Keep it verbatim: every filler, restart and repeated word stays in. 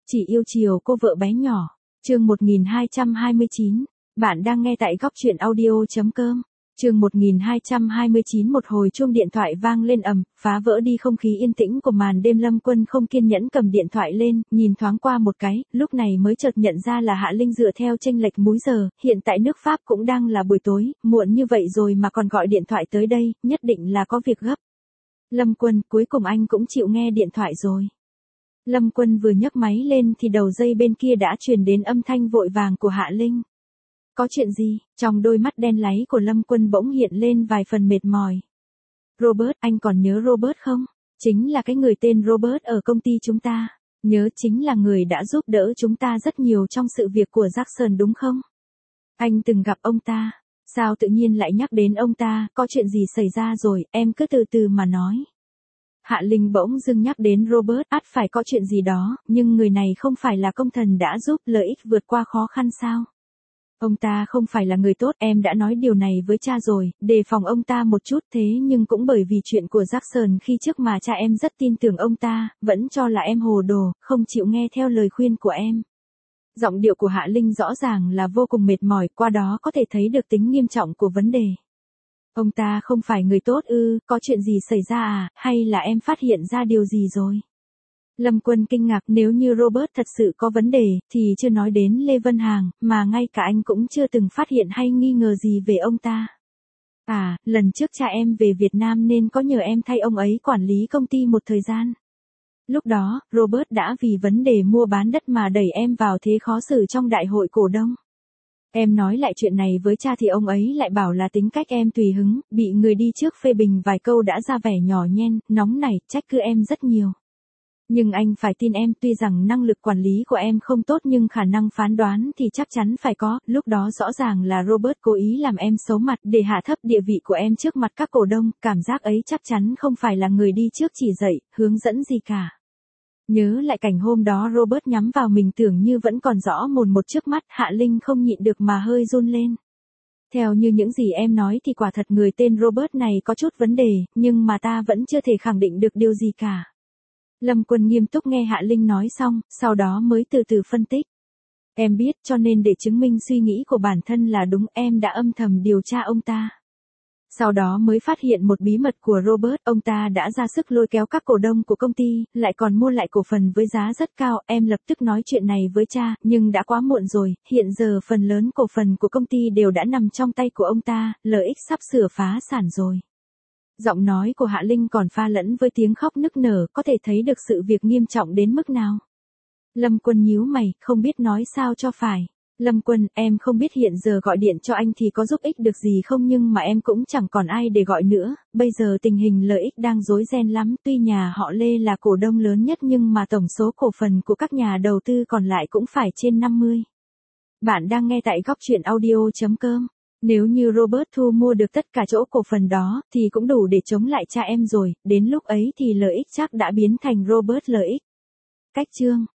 Chỉ yêu chiều cô vợ bé nhỏ. Chương một nghìn hai trăm hai mươi chín. Bạn đang nghe tại góc truyện audio.com. Chương một nghìn hai trăm hai mươi chín. Một hồi chuông điện thoại vang lên ầm, phá vỡ đi không khí yên tĩnh của màn đêm. Lâm Quân không kiên nhẫn cầm điện thoại lên, nhìn thoáng qua một cái, lúc này mới chợt nhận ra là Hạ Linh dựa theo chênh lệch múi giờ, hiện tại nước Pháp cũng đang là buổi tối, muộn như vậy rồi mà còn gọi điện thoại tới đây, nhất định là có việc gấp. Lâm Quân, cuối cùng anh cũng chịu nghe điện thoại rồi. Lâm Quân vừa nhấc máy lên thì đầu dây bên kia đã truyền đến âm thanh vội vàng của Hạ Linh. Có chuyện gì? Trong đôi mắt đen láy của Lâm Quân bỗng hiện lên vài phần mệt mỏi. Robert, anh còn nhớ Robert không? Chính là cái người tên Robert ở công ty chúng ta. Nhớ chính là người đã giúp đỡ chúng ta rất nhiều trong sự việc của Jackson đúng không? Anh từng gặp ông ta. Sao tự nhiên lại nhắc đến ông ta, có chuyện gì xảy ra rồi, em cứ từ từ mà nói. Hạ Linh bỗng dưng nhắc đến Robert, ắt phải có chuyện gì đó, nhưng người này không phải là công thần đã giúp lợi ích vượt qua khó khăn sao? Ông ta không phải là người tốt, em đã nói điều này với cha rồi, đề phòng ông ta một chút, thế nhưng cũng bởi vì chuyện của Jackson khi trước mà cha em rất tin tưởng ông ta, vẫn cho là em hồ đồ, không chịu nghe theo lời khuyên của em. Giọng điệu của Hạ Linh rõ ràng là vô cùng mệt mỏi, qua đó có thể thấy được tính nghiêm trọng của vấn đề. Ông ta không phải người tốt ư, có chuyện gì xảy ra à, hay là em phát hiện ra điều gì rồi? Lâm Quân kinh ngạc, nếu như Robert thật sự có vấn đề, thì chưa nói đến Lê Vân Hàng, mà ngay cả anh cũng chưa từng phát hiện hay nghi ngờ gì về ông ta. À, lần trước cha em về Việt Nam nên có nhờ em thay ông ấy quản lý công ty một thời gian. Lúc đó, Robert đã vì vấn đề mua bán đất mà đẩy em vào thế khó xử trong đại hội cổ đông. Em nói lại chuyện này với cha thì ông ấy lại bảo là tính cách em tùy hứng, bị người đi trước phê bình vài câu đã ra vẻ nhỏ nhen, nóng nảy, trách cứ em rất nhiều. Nhưng anh phải tin em, tuy rằng năng lực quản lý của em không tốt nhưng khả năng phán đoán thì chắc chắn phải có, lúc đó rõ ràng là Robert cố ý làm em xấu mặt để hạ thấp địa vị của em trước mặt các cổ đông, cảm giác ấy chắc chắn không phải là người đi trước chỉ dạy, hướng dẫn gì cả. Nhớ lại cảnh hôm đó Robert nhắm vào mình tưởng như vẫn còn rõ mồn một trước mắt, Hạ Linh không nhịn được mà hơi run lên. Theo như những gì em nói thì quả thật người tên Robert này có chút vấn đề, nhưng mà ta vẫn chưa thể khẳng định được điều gì cả. Lâm Quân nghiêm túc nghe Hạ Linh nói xong, sau đó mới từ từ phân tích. Em biết, cho nên để chứng minh suy nghĩ của bản thân là đúng, em đã âm thầm điều tra ông ta. Sau đó mới phát hiện một bí mật của Robert, ông ta đã ra sức lôi kéo các cổ đông của công ty, lại còn mua lại cổ phần với giá rất cao, em lập tức nói chuyện này với cha, nhưng đã quá muộn rồi, hiện giờ phần lớn cổ phần của công ty đều đã nằm trong tay của ông ta, lợi ích sắp sửa phá sản rồi. Giọng nói của Hạ Linh còn pha lẫn với tiếng khóc nức nở, có thể thấy được sự việc nghiêm trọng đến mức nào. Lâm Quân nhíu mày, không biết nói sao cho phải. Lâm Quân, em không biết hiện giờ gọi điện cho anh thì có giúp ích được gì không, nhưng mà em cũng chẳng còn ai để gọi nữa, bây giờ tình hình lợi ích đang rối ren lắm, tuy nhà họ Lê là cổ đông lớn nhất nhưng mà tổng số cổ phần của các nhà đầu tư còn lại cũng phải trên năm mươi. Bạn đang nghe tại góc truyện audio.com. Nếu như Robert thu mua được tất cả chỗ cổ phần đó, thì cũng đủ để chống lại cha em rồi, đến lúc ấy thì lợi ích chắc đã biến thành Robert lợi ích. Cách chương